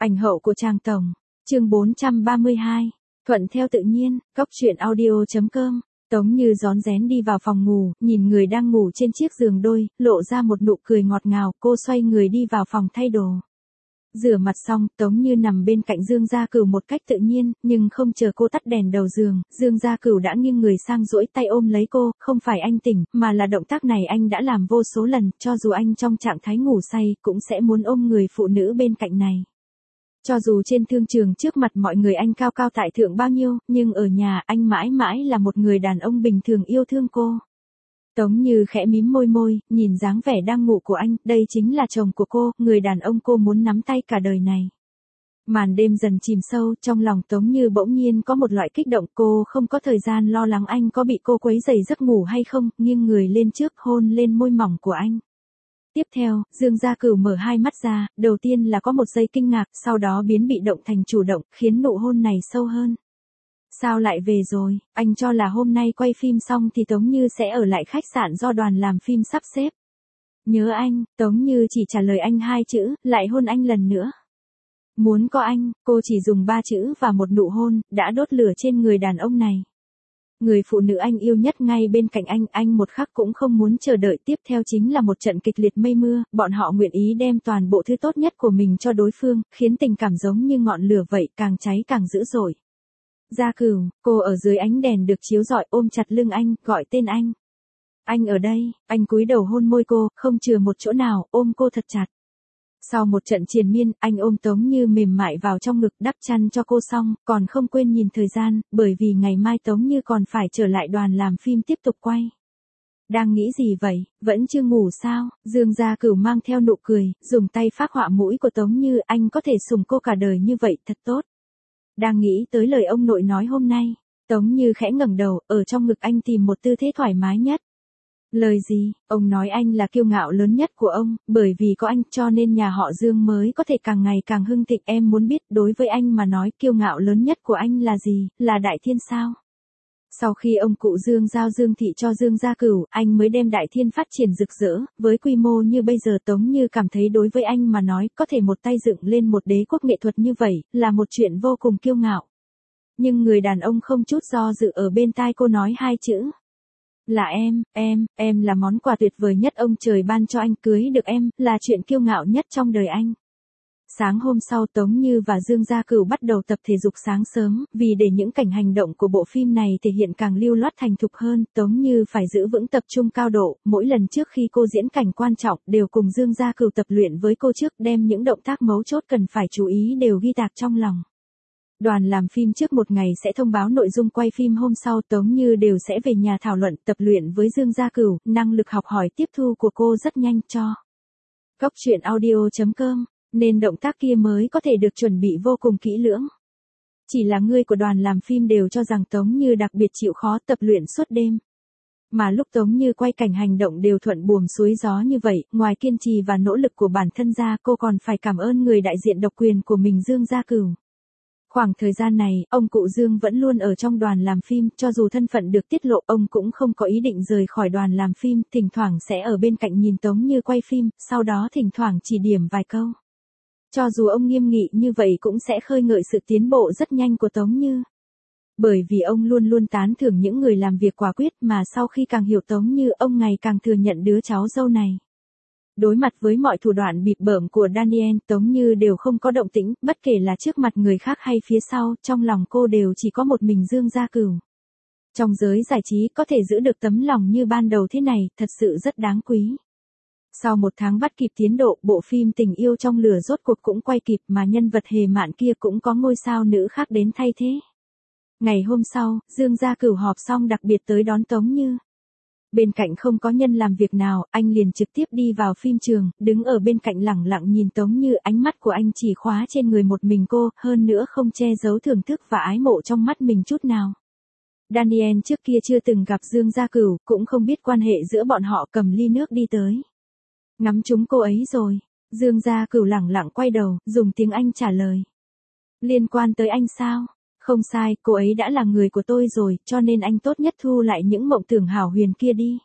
Ảnh hậu của Trang Tổng. Chương 432. Thuận theo tự nhiên, cốc truyện audio.com. Tống Như rón rén đi vào phòng ngủ, nhìn người đang ngủ trên chiếc giường đôi, lộ ra một nụ cười ngọt ngào, cô xoay người đi vào phòng thay đồ. Rửa mặt xong, Tống Như nằm bên cạnh Dương Gia Cửu một cách tự nhiên, nhưng không chờ cô tắt đèn đầu giường, Dương Gia Cửu đã nghiêng người sang duỗi tay ôm lấy cô, không phải anh tỉnh, mà là động tác này anh đã làm vô số lần, cho dù anh trong trạng thái ngủ say, cũng sẽ muốn ôm người phụ nữ bên cạnh này. Cho dù trên thương trường trước mặt mọi người anh cao cao tại thượng bao nhiêu, nhưng ở nhà anh mãi mãi là một người đàn ông bình thường yêu thương cô. Tống Như khẽ mím môi, nhìn dáng vẻ đang ngủ của anh, đây chính là chồng của cô, người đàn ông cô muốn nắm tay cả đời này. Màn đêm dần chìm sâu, trong lòng Tống Như bỗng nhiên có một loại kích động, cô không có thời gian lo lắng anh có bị cô quấy rầy giấc ngủ hay không, nghiêng người lên trước hôn lên môi mỏng của anh. Tiếp theo, Dương Gia Cửu mở hai mắt ra, đầu tiên là có một giây kinh ngạc, sau đó biến bị động thành chủ động, khiến nụ hôn này sâu hơn. Sao lại về rồi, anh cho là hôm nay quay phim xong thì Tống Như sẽ ở lại khách sạn do đoàn làm phim sắp xếp. Nhớ anh, Tống Như chỉ trả lời anh hai chữ, lại hôn anh lần nữa. Muốn có anh, cô chỉ dùng ba chữ và một nụ hôn, đã đốt lửa trên người đàn ông này. Người phụ nữ anh yêu nhất ngay bên cạnh anh một khắc cũng không muốn chờ đợi, tiếp theo chính là một trận kịch liệt mây mưa, bọn họ nguyện ý đem toàn bộ thứ tốt nhất của mình cho đối phương, khiến tình cảm giống như ngọn lửa vậy, càng cháy càng dữ dội. Gia Cửu, cô ở dưới ánh đèn được chiếu rọi ôm chặt lưng anh, gọi tên anh. Anh ở đây, anh cúi đầu hôn môi cô, không chừa một chỗ nào, ôm cô thật chặt. Sau một trận triền miên, anh ôm Tống Như mềm mại vào trong ngực đắp chăn cho cô xong, còn không quên nhìn thời gian, bởi vì ngày mai Tống Như còn phải trở lại đoàn làm phim tiếp tục quay. Đang nghĩ gì vậy, vẫn chưa ngủ sao? Dương Gia Cửu mang theo nụ cười, dùng tay phác họa mũi của Tống Như, anh có thể sủng cô cả đời như vậy, thật tốt. Đang nghĩ tới lời ông nội nói hôm nay, Tống Như khẽ ngẩng đầu, ở trong ngực anh tìm một tư thế thoải mái nhất. Lời gì, ông nói anh là kiêu ngạo lớn nhất của ông, bởi vì có anh cho nên nhà họ Dương mới có thể càng ngày càng hưng thịnh, em muốn biết đối với anh mà nói kiêu ngạo lớn nhất của anh là gì, là Đại Thiên sao? Sau khi ông cụ Dương giao Dương thị cho Dương Gia Cửu, anh mới đem Đại Thiên phát triển rực rỡ, với quy mô như bây giờ Tống Như cảm thấy đối với anh mà nói, có thể một tay dựng lên một đế quốc nghệ thuật như vậy, là một chuyện vô cùng kiêu ngạo. Nhưng người đàn ông không chút do dự ở bên tai cô nói hai chữ. Là em là món quà tuyệt vời nhất ông trời ban cho anh, cưới được em, là chuyện kiêu ngạo nhất trong đời anh. Sáng hôm sau Tống Như và Dương Gia Cửu bắt đầu tập thể dục sáng sớm, vì để những cảnh hành động của bộ phim này thể hiện càng lưu loát thành thục hơn, Tống Như phải giữ vững tập trung cao độ, mỗi lần trước khi cô diễn cảnh quan trọng đều cùng Dương Gia Cửu tập luyện với cô trước, đem những động tác mấu chốt cần phải chú ý đều ghi tạc trong lòng. Đoàn làm phim trước một ngày sẽ thông báo nội dung quay phim hôm sau, Tống Như đều sẽ về nhà thảo luận tập luyện với Dương Gia Cửu, năng lực học hỏi tiếp thu của cô rất nhanh cho. cốc truyện audio.com, nên động tác kia mới có thể được chuẩn bị vô cùng kỹ lưỡng. Chỉ là người của đoàn làm phim đều cho rằng Tống Như đặc biệt chịu khó tập luyện suốt đêm. Mà lúc Tống Như quay cảnh hành động đều thuận buồm xuôi gió như vậy, ngoài kiên trì và nỗ lực của bản thân ra, cô còn phải cảm ơn người đại diện độc quyền của mình Dương Gia Cửu. Khoảng thời gian này, ông cụ Dương vẫn luôn ở trong đoàn làm phim, cho dù thân phận được tiết lộ, ông cũng không có ý định rời khỏi đoàn làm phim, thỉnh thoảng sẽ ở bên cạnh nhìn Tống Như quay phim, sau đó thỉnh thoảng chỉ điểm vài câu. Cho dù ông nghiêm nghị như vậy cũng sẽ khơi ngợi sự tiến bộ rất nhanh của Tống Như. Bởi vì ông luôn luôn tán thưởng những người làm việc quả quyết, mà sau khi càng hiểu Tống Như, ông ngày càng thừa nhận đứa cháu dâu này. Đối mặt với mọi thủ đoạn bịp bợm của Daniel, Tống Như đều không có động tĩnh, bất kể là trước mặt người khác hay phía sau, trong lòng cô đều chỉ có một mình Dương Gia Cửu. Trong giới giải trí, có thể giữ được tấm lòng như ban đầu thế này, thật sự rất đáng quý. Sau một tháng bắt kịp tiến độ, bộ phim Tình yêu trong lửa rốt cuộc cũng quay kịp, mà nhân vật hề mạn kia cũng có ngôi sao nữ khác đến thay thế. Ngày hôm sau, Dương Gia Cửu họp xong đặc biệt tới đón Tống Như. Bên cạnh không có nhân làm việc nào, anh liền trực tiếp đi vào phim trường, đứng ở bên cạnh lẳng lặng nhìn Tống Như, ánh mắt của anh chỉ khóa trên người một mình cô, hơn nữa không che giấu thưởng thức và ái mộ trong mắt mình chút nào. Daniel trước kia chưa từng gặp Dương Gia Cửu, cũng không biết quan hệ giữa bọn họ, cầm ly nước đi tới. Ngắm trúng cô ấy rồi. Dương Gia Cửu lẳng lặng quay đầu, dùng tiếng Anh trả lời. Liên quan tới anh sao? Không sai, cô ấy đã là người của tôi rồi, cho nên anh tốt nhất thu lại những mộng tưởng hảo huyền kia đi.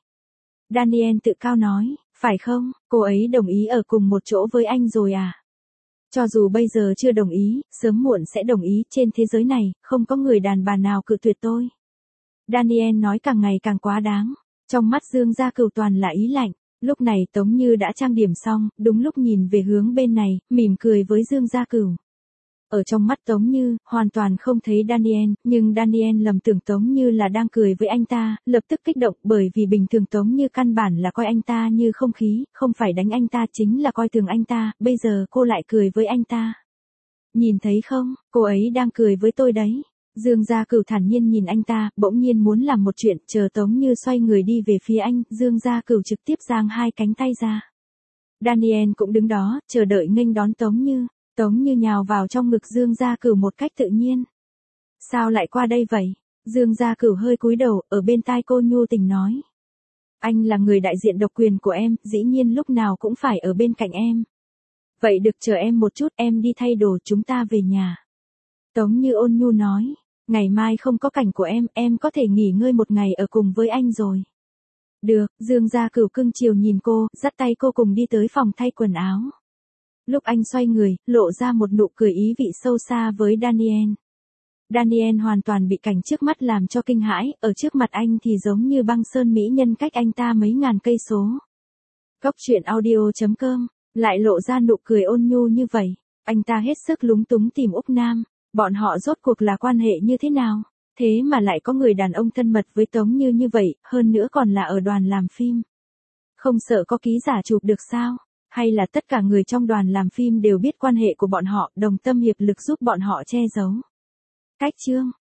Daniel tự cao nói, phải không, cô ấy đồng ý ở cùng một chỗ với anh rồi à? Cho dù bây giờ chưa đồng ý, sớm muộn sẽ đồng ý, trên thế giới này, không có người đàn bà nào cự tuyệt tôi. Daniel nói càng ngày càng quá đáng. Trong mắt Dương Gia Cửu toàn là ý lạnh. Lúc này Tống Như đã trang điểm xong, đúng lúc nhìn về hướng bên này, mỉm cười với Dương Gia Cửu. Ở trong mắt Tống Như, hoàn toàn không thấy Daniel, nhưng Daniel lầm tưởng Tống Như là đang cười với anh ta, lập tức kích động bởi vì bình thường Tống Như căn bản là coi anh ta như không khí, không phải đánh anh ta chính là coi thường anh ta, bây giờ cô lại cười với anh ta. Nhìn thấy không, cô ấy đang cười với tôi đấy. Dương Gia Cửu thản nhiên nhìn anh ta, bỗng nhiên muốn làm một chuyện, chờ Tống Như xoay người đi về phía anh, Dương Gia Cửu trực tiếp giang hai cánh tay ra. Daniel cũng đứng đó, chờ đợi nghênh đón Tống Như. Tống Như nhào vào trong ngực Dương Gia Cửu một cách tự nhiên. Sao lại qua đây vậy? Dương Gia Cửu hơi cúi đầu, ở bên tai cô nhu tình nói. Anh là người đại diện độc quyền của em, dĩ nhiên lúc nào cũng phải ở bên cạnh em. Vậy được, chờ em một chút, em đi thay đồ, chúng ta về nhà. Tống Như ôn nhu nói. Ngày mai không có cảnh của em có thể nghỉ ngơi một ngày ở cùng với anh rồi. Được, Dương Gia Cửu cưng chiều nhìn cô, dắt tay cô cùng đi tới phòng thay quần áo. Lúc anh xoay người, lộ ra một nụ cười ý vị sâu xa với Daniel. Daniel hoàn toàn bị cảnh trước mắt làm cho kinh hãi, ở trước mặt anh thì giống như băng sơn mỹ nhân cách anh ta mấy ngàn cây số. Góc truyện audio.com, lại lộ ra nụ cười ôn nhu như vậy, anh ta hết sức lúng túng tìm Úc Nam, bọn họ rốt cuộc là quan hệ như thế nào, thế mà lại có người đàn ông thân mật với Tống như vậy, hơn nữa còn là ở đoàn làm phim. Không sợ có ký giả chụp được sao? Hay là tất cả người trong đoàn làm phim đều biết quan hệ của bọn họ, đồng tâm hiệp lực giúp bọn họ che giấu. Cách chương